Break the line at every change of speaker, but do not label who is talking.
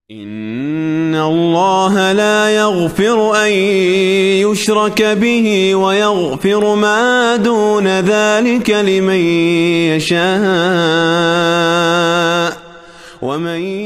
إن الله لا يغفر أن يشرك به ويغفر ما دون ذلك لمن يشاء ومن